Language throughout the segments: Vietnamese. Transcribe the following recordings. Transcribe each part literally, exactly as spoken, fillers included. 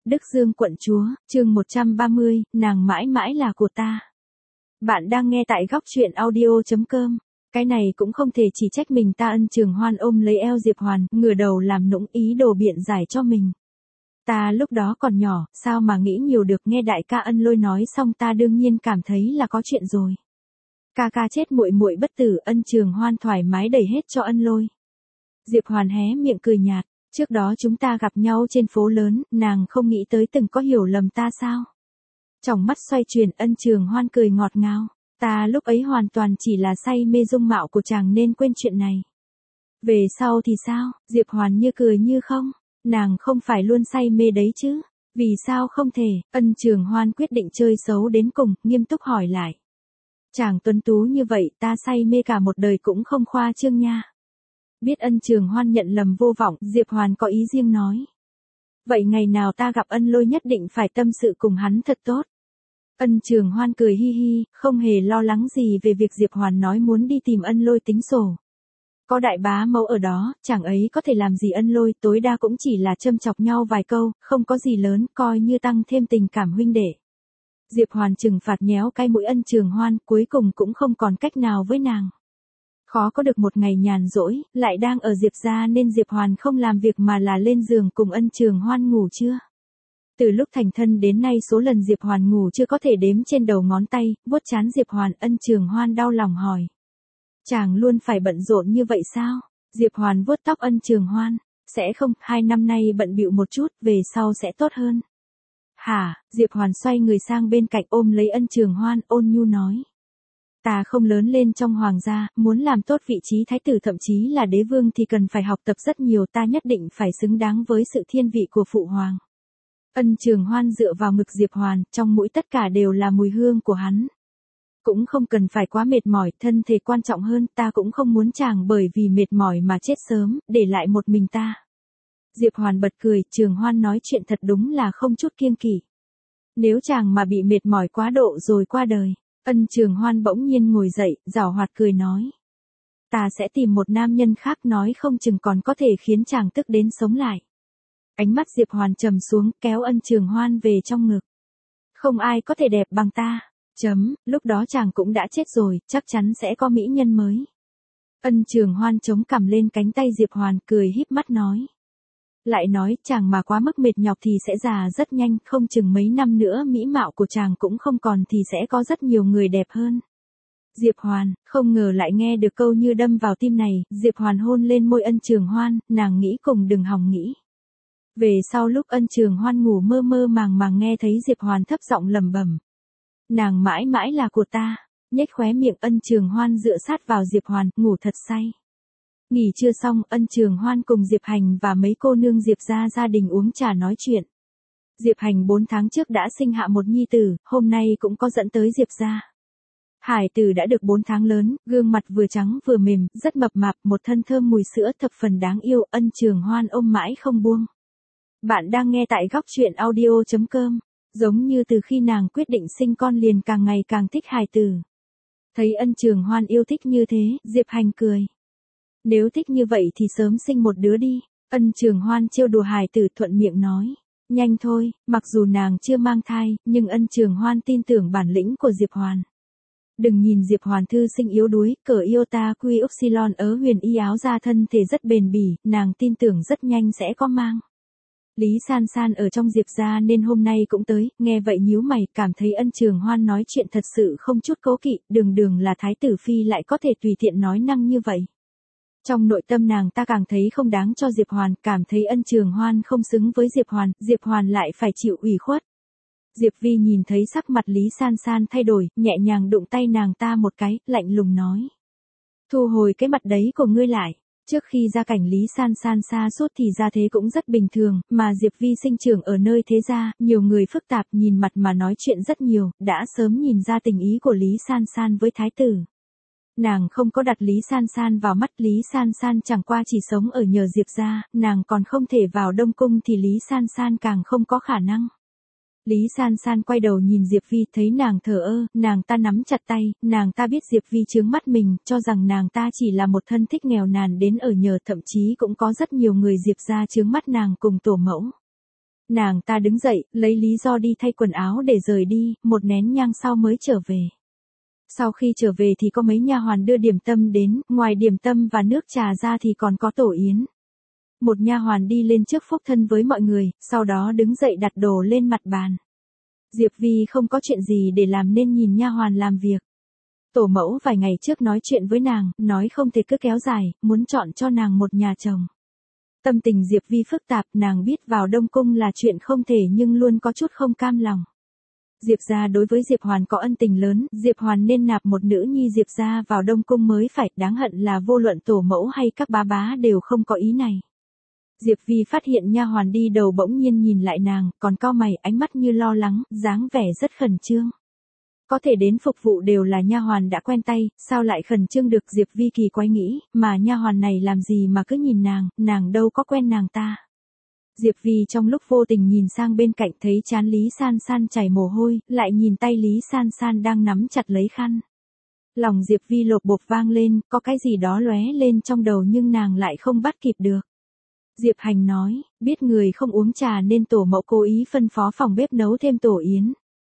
Đức Dương quận chúa, chương một trăm ba mươi, nàng mãi mãi là của ta. Bạn đang nghe tại góc truyện audio chấm com. Cái này cũng không thể chỉ trách mình ta. Ân Trường Hoan ôm lấy eo Diệp Hoàn, ngửa đầu làm nũng ý đồ biện giải cho mình. Ta lúc đó còn nhỏ, sao mà nghĩ nhiều được. Nghe đại ca Ân Lôi nói xong ta đương nhiên cảm thấy là có chuyện rồi. Ca ca chết muội muội bất tử. Ân Trường Hoan thoải mái đẩy hết cho Ân Lôi. Diệp Hoàn hé miệng cười nhạt. Trước đó chúng ta gặp nhau trên phố lớn, nàng không nghĩ tới từng có hiểu lầm ta sao? Trong mắt xoay chuyển, Ân Trường Hoan cười ngọt ngào. Ta lúc ấy hoàn toàn chỉ là say mê dung mạo của chàng nên quên chuyện này. Về sau thì sao? Diệp Hoàn như cười như không. Nàng không phải luôn say mê đấy chứ? Vì sao không thể? Ân Trường Hoan quyết định chơi xấu đến cùng, nghiêm túc hỏi lại. Chàng tuấn tú như vậy, ta say mê cả một đời cũng không khoa trương nha. Biết Ân Trường Hoan nhận lầm vô vọng, Diệp Hoàn có ý riêng nói. Vậy ngày nào ta gặp Ân Lôi nhất định phải tâm sự cùng hắn thật tốt. Ân Trường Hoan cười hi hi, không hề lo lắng gì về việc Diệp Hoàn nói muốn đi tìm Ân Lôi tính sổ. Có đại bá mẫu ở đó, chẳng ấy có thể làm gì Ân Lôi, tối đa cũng chỉ là châm chọc nhau vài câu, không có gì lớn, coi như tăng thêm tình cảm huynh đệ. Diệp Hoàn trừng phạt nhéo cái mũi Ân Trường Hoan, cuối cùng cũng không còn cách nào với nàng. Khó có được một ngày nhàn rỗi, lại đang ở Diệp gia nên Diệp Hoàn không làm việc mà là lên giường cùng Ân Trường Hoan ngủ trưa. Từ lúc thành thân đến nay số lần Diệp Hoàn ngủ chưa có thể đếm trên đầu ngón tay, vuốt trán Diệp Hoàn. Ân Trường Hoan đau lòng hỏi. Chàng luôn phải bận rộn như vậy sao? Diệp Hoàn vuốt tóc Ân Trường Hoan. Sẽ không, hai năm nay bận bịu một chút, về sau sẽ tốt hơn. Hả? Diệp Hoàn xoay người sang bên cạnh ôm lấy Ân Trường Hoan, ôn nhu nói. Ta không lớn lên trong hoàng gia, muốn làm tốt vị trí thái tử thậm chí là đế vương thì cần phải học tập rất nhiều, ta nhất định phải xứng đáng với sự thiên vị của phụ hoàng. Ân Trường Hoan dựa vào ngực Diệp Hoàn, trong mũi tất cả đều là mùi hương của hắn. Cũng không cần phải quá mệt mỏi, thân thể quan trọng hơn, ta cũng không muốn chàng bởi vì mệt mỏi mà chết sớm, để lại một mình ta. Diệp Hoàn bật cười, Trường Hoan nói chuyện thật đúng là không chút kiêng kỵ. Nếu chàng mà bị mệt mỏi quá độ rồi qua đời. Ân Trường Hoan bỗng nhiên ngồi dậy, giảo hoạt cười nói. Ta sẽ tìm một nam nhân khác, nói không chừng còn có thể khiến chàng tức đến sống lại. Ánh mắt Diệp Hoàn trầm xuống, kéo Ân Trường Hoan về trong ngực. Không ai có thể đẹp bằng ta. Chấm, lúc đó chàng cũng đã chết rồi, chắc chắn sẽ có mỹ nhân mới. Ân Trường Hoan chống cằm lên cánh tay Diệp Hoàn, cười híp mắt nói. Lại nói, chàng mà quá mức mệt nhọc thì sẽ già rất nhanh, không chừng mấy năm nữa mỹ mạo của chàng cũng không còn thì sẽ có rất nhiều người đẹp hơn. Diệp Hoàn, không ngờ lại nghe được câu như đâm vào tim này, Diệp Hoàn hôn lên môi Ân Trường Hoan, nàng nghĩ cùng đừng hòng nghĩ. Về sau lúc Ân Trường Hoan ngủ mơ mơ màng màng nghe thấy Diệp Hoàn thấp giọng lẩm bẩm. Nàng mãi mãi là của ta, nhếch khóe miệng Ân Trường Hoan dựa sát vào Diệp Hoàn, ngủ thật say. Nghỉ trưa xong, Ân Trường Hoan cùng Diệp Hành và mấy cô nương Diệp gia gia đình uống trà nói chuyện. Diệp Hành bốn tháng trước đã sinh hạ một nhi tử, hôm nay cũng có dẫn tới Diệp gia. Hải tử đã được bốn tháng lớn, gương mặt vừa trắng vừa mềm, rất mập mạp, một thân thơm mùi sữa thập phần đáng yêu. Ân Trường Hoan ôm mãi không buông. Bạn đang nghe tại góc truyện audio chấm com. Giống như từ khi nàng quyết định sinh con liền càng ngày càng thích hài tử. Thấy Ân Trường Hoan yêu thích như thế, Diệp Hành cười. Nếu thích như vậy thì sớm sinh một đứa đi. Ân Trường Hoan trêu đùa hài tử thuận miệng nói. Nhanh thôi, mặc dù nàng chưa mang thai, nhưng Ân Trường Hoan tin tưởng bản lĩnh của Diệp Hoàn. Đừng nhìn Diệp Hoàn thư sinh yếu đuối, cỡ iota quy upsilon ớ huyền y áo ra thân thể rất bền bỉ, nàng tin tưởng rất nhanh sẽ có mang. Lý San San ở trong Diệp gia nên hôm nay cũng tới, nghe vậy nhíu mày, cảm thấy Ân Trường Hoan nói chuyện thật sự không chút cố kỵ, đường đường là thái tử phi lại có thể tùy tiện nói năng như vậy. Trong nội tâm nàng ta càng thấy không đáng cho Diệp Hoàn, cảm thấy Ân Trường Hoan không xứng với Diệp Hoàn, Diệp Hoàn lại phải chịu ủy khuất. Diệp Vi nhìn thấy sắc mặt Lý San San thay đổi, nhẹ nhàng đụng tay nàng ta một cái, lạnh lùng nói. Thu hồi cái mặt đấy của ngươi lại. Trước khi gia cảnh Lý San San xa suốt thì gia thế cũng rất bình thường, mà Diệp Vi sinh trưởng ở nơi thế gia, nhiều người phức tạp nhìn mặt mà nói chuyện rất nhiều, đã sớm nhìn ra tình ý của Lý San San với thái tử. Nàng không có đặt Lý San San vào mắt, Lý San San chẳng qua chỉ sống ở nhờ Diệp gia, nàng còn không thể vào Đông Cung thì Lý San San càng không có khả năng. Lý San San quay đầu nhìn Diệp Vi, thấy nàng thờ ơ, nàng ta nắm chặt tay, nàng ta biết Diệp Vi chướng mắt mình, cho rằng nàng ta chỉ là một thân thích nghèo nàn đến ở nhờ, thậm chí cũng có rất nhiều người Diệp gia chướng mắt nàng cùng tổ mẫu. Nàng ta đứng dậy, lấy lý do đi thay quần áo để rời đi, một nén nhang sau mới trở về. Sau khi trở về thì có mấy nha hoàn đưa điểm tâm đến, ngoài điểm tâm và nước trà ra thì còn có tổ yến. Một nha hoàn đi lên trước phúc thân với mọi người, sau đó đứng dậy đặt đồ lên mặt bàn. Diệp Vi không có chuyện gì để làm nên nhìn nha hoàn làm việc. Tổ mẫu vài ngày trước nói chuyện với nàng, nói không thể cứ kéo dài, muốn chọn cho nàng một nhà chồng. Tâm tình Diệp Vi phức tạp, nàng biết vào Đông Cung là chuyện không thể nhưng luôn có chút không cam lòng. Diệp gia đối với Diệp Hoàn có ân tình lớn, Diệp Hoàn nên nạp một nữ nhi Diệp gia vào Đông Cung mới phải, đáng hận là vô luận tổ mẫu hay các bá bá đều không có ý này. Diệp Vi phát hiện nha hoàn đi đầu bỗng nhiên nhìn lại nàng, còn cau mày, ánh mắt như lo lắng, dáng vẻ rất khẩn trương. Có thể đến phục vụ đều là nha hoàn đã quen tay, sao lại khẩn trương được? Diệp Vi kỳ quái nghĩ, mà nha hoàn này làm gì mà cứ nhìn nàng, nàng đâu có quen nàng ta. Diệp Vi trong lúc vô tình nhìn sang bên cạnh thấy trán Lý San San chảy mồ hôi, lại nhìn tay Lý San San đang nắm chặt lấy khăn. Lòng Diệp Vi lột bột vang lên, có cái gì đó lóe lên trong đầu nhưng nàng lại không bắt kịp được. Diệp Hành nói, biết người không uống trà nên tổ mẫu cố ý phân phó phòng bếp nấu thêm tổ yến.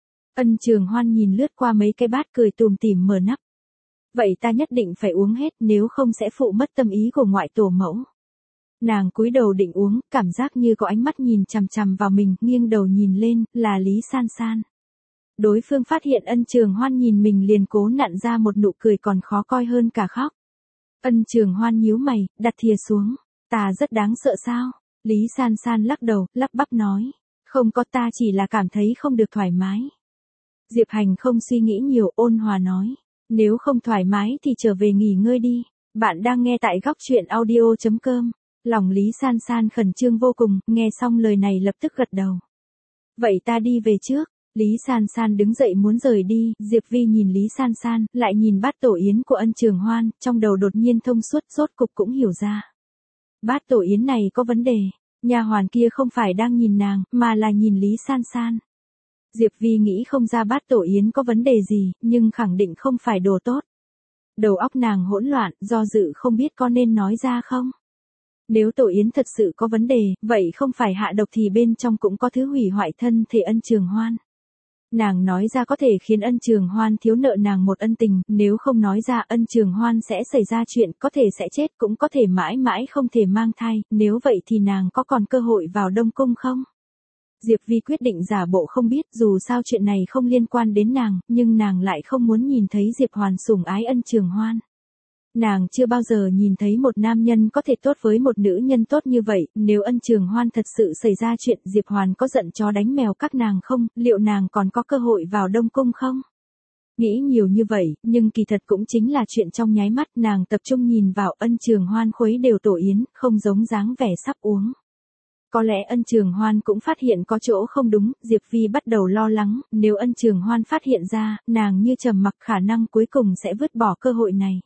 Ân Trường Hoan nhìn lướt qua mấy cái bát cười tùm tìm mở nắp. Vậy ta nhất định phải uống hết nếu không sẽ phụ mất tâm ý của ngoại tổ mẫu. Nàng cúi đầu định uống, cảm giác như có ánh mắt nhìn chằm chằm vào mình, nghiêng đầu nhìn lên, là Lý San San. Đối phương phát hiện Ân Trường Hoan nhìn mình liền cố nặn ra một nụ cười còn khó coi hơn cả khóc. Ân Trường Hoan nhíu mày, đặt thìa xuống. Ta rất đáng sợ sao? Lý San San lắc đầu, lắp bắp nói. Không có, ta chỉ là cảm thấy không được thoải mái. Diệp Hành không suy nghĩ nhiều, ôn hòa nói. Nếu không thoải mái thì trở về nghỉ ngơi đi. Bạn đang nghe tại góc truyện audio chấm com. Lòng Lý San San khẩn trương vô cùng, nghe xong lời này lập tức gật đầu. Vậy ta đi về trước. Lý San San đứng dậy muốn rời đi, Diệp Vi nhìn Lý San San, lại nhìn bát tổ yến của Ân Trường Hoan, trong đầu đột nhiên thông suốt, rốt cục cũng hiểu ra. Bát tổ yến này có vấn đề, nha hoàn kia không phải đang nhìn nàng, mà là nhìn Lý San San. Diệp Vi nghĩ không ra bát tổ yến có vấn đề gì, nhưng khẳng định không phải đồ tốt. Đầu óc nàng hỗn loạn, do dự không biết có nên nói ra không. Nếu tổ yến thật sự có vấn đề, vậy không phải hạ độc thì bên trong cũng có thứ hủy hoại thân thể Ân Trường Hoan. Nàng nói ra có thể khiến Ân Trường Hoan thiếu nợ nàng một ân tình, nếu không nói ra Ân Trường Hoan sẽ xảy ra chuyện, có thể sẽ chết, cũng có thể mãi mãi không thể mang thai, nếu vậy thì nàng có còn cơ hội vào Đông Cung không? Diệp Vi quyết định giả bộ không biết, dù sao chuyện này không liên quan đến nàng, nhưng nàng lại không muốn nhìn thấy Diệp Hoàn sủng ái Ân Trường Hoan. Nàng chưa bao giờ nhìn thấy một nam nhân có thể tốt với một nữ nhân tốt như vậy, nếu Ân Trường Hoan thật sự xảy ra chuyện, Diệp Hoàn có giận chó đánh mèo các nàng không, liệu nàng còn có cơ hội vào Đông Cung không? Nghĩ nhiều như vậy, nhưng kỳ thật cũng chính là chuyện trong nháy mắt, nàng tập trung nhìn vào Ân Trường Hoan khuấy đều tổ yến, không giống dáng vẻ sắp uống. Có lẽ Ân Trường Hoan cũng phát hiện có chỗ không đúng, Diệp Vi bắt đầu lo lắng, nếu Ân Trường Hoan phát hiện ra, nàng như trầm mặc khả năng cuối cùng sẽ vứt bỏ cơ hội này.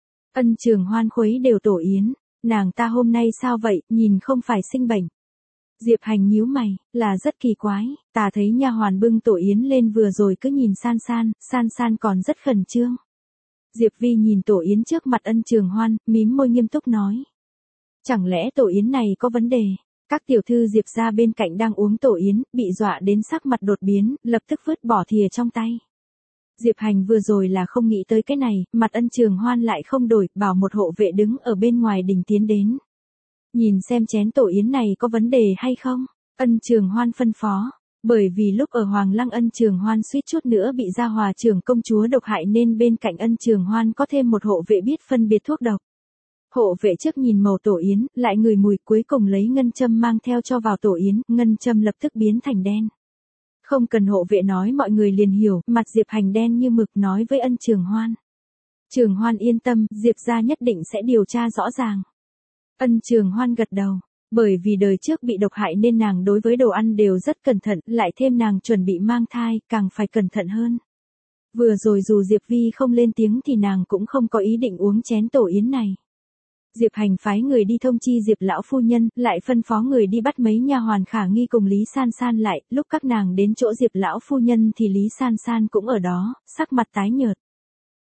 Ân Trường Hoan khuấy đều tổ yến, nàng ta hôm nay sao vậy, nhìn không phải sinh bệnh. Diệp Hành nhíu mày, là rất kỳ quái, ta thấy nha hoàn bưng tổ yến lên vừa rồi cứ nhìn San San, San San còn rất khẩn trương. Diệp Vi nhìn tổ yến trước mặt Ân Trường Hoan, mím môi nghiêm túc nói. Chẳng lẽ tổ yến này có vấn đề? Các tiểu thư Diệp gia bên cạnh đang uống tổ yến, bị dọa đến sắc mặt đột biến, lập tức vứt bỏ thìa trong tay. Diệp Hành vừa rồi là không nghĩ tới cái này, mặt Ân Trường Hoan lại không đổi, bảo một hộ vệ đứng ở bên ngoài đình tiến đến. Nhìn xem chén tổ yến này có vấn đề hay không? Ân Trường Hoan phân phó. Bởi vì lúc ở Hoàng Lăng Ân Trường Hoan suýt chút nữa bị Gia Hòa trưởng công chúa độc hại nên bên cạnh Ân Trường Hoan có thêm một hộ vệ biết phân biệt thuốc độc. Hộ vệ trước nhìn màu tổ yến, lại ngửi mùi, cuối cùng lấy ngân châm mang theo cho vào tổ yến, ngân châm lập tức biến thành đen. Không cần hộ vệ nói mọi người liền hiểu, mặt Diệp Hành đen như mực nói với Ân Trường Hoan. Trường Hoan yên tâm, Diệp gia nhất định sẽ điều tra rõ ràng. Ân Trường Hoan gật đầu, bởi vì đời trước bị độc hại nên nàng đối với đồ ăn đều rất cẩn thận, lại thêm nàng chuẩn bị mang thai, càng phải cẩn thận hơn. Vừa rồi dù Diệp Vi không lên tiếng thì nàng cũng không có ý định uống chén tổ yến này. Diệp Hành phái người đi thông chi Diệp lão phu nhân, lại phân phó người đi bắt mấy nha hoàn khả nghi cùng Lý San San lại, lúc các nàng đến chỗ Diệp lão phu nhân thì Lý San San cũng ở đó, sắc mặt tái nhợt.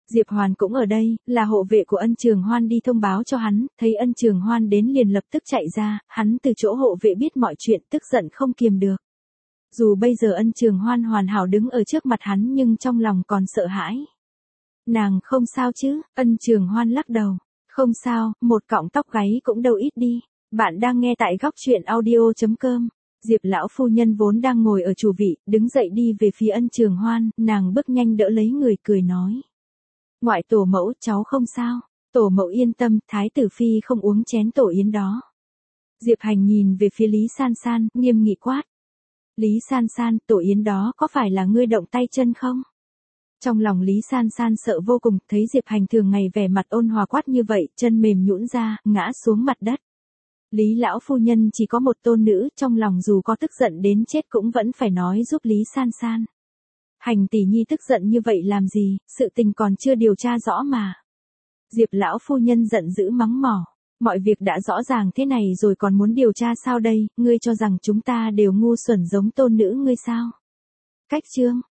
Diệp Hoàn cũng ở đây, là hộ vệ của Ân Trường Hoan đi thông báo cho hắn, thấy Ân Trường Hoan đến liền lập tức chạy ra, hắn từ chỗ hộ vệ biết mọi chuyện tức giận không kiềm được. Dù bây giờ Ân Trường Hoan hoàn hảo đứng ở trước mặt hắn nhưng trong lòng còn sợ hãi. Nàng không sao chứ, Ân Trường Hoan lắc đầu. Không sao, một cọng tóc gáy cũng đâu ít đi. Bạn đang nghe tại góc truyện audio.com. Diệp lão phu nhân vốn đang ngồi ở chủ vị, đứng dậy đi về phía Ân Trường Hoan, nàng bước nhanh đỡ lấy người cười nói. Ngoại tổ mẫu, cháu không sao. Tổ mẫu yên tâm, thái tử phi không uống chén tổ yến đó. Diệp Hành nhìn về phía Lý San San, nghiêm nghị quát. Lý San San, tổ yến đó có phải là ngươi động tay chân không? Trong lòng Lý San San sợ vô cùng, thấy Diệp Hành thường ngày vẻ mặt ôn hòa quát như vậy, chân mềm nhũn ra, ngã xuống mặt đất. Lý lão phu nhân chỉ có một tôn nữ, trong lòng dù có tức giận đến chết cũng vẫn phải nói giúp Lý San San. Hành tỷ nhi tức giận như vậy làm gì, sự tình còn chưa điều tra rõ mà. Diệp lão phu nhân giận dữ mắng mỏ, mọi việc đã rõ ràng thế này rồi còn muốn điều tra sao đây, ngươi cho rằng chúng ta đều ngu xuẩn giống tôn nữ ngươi sao? Cách chương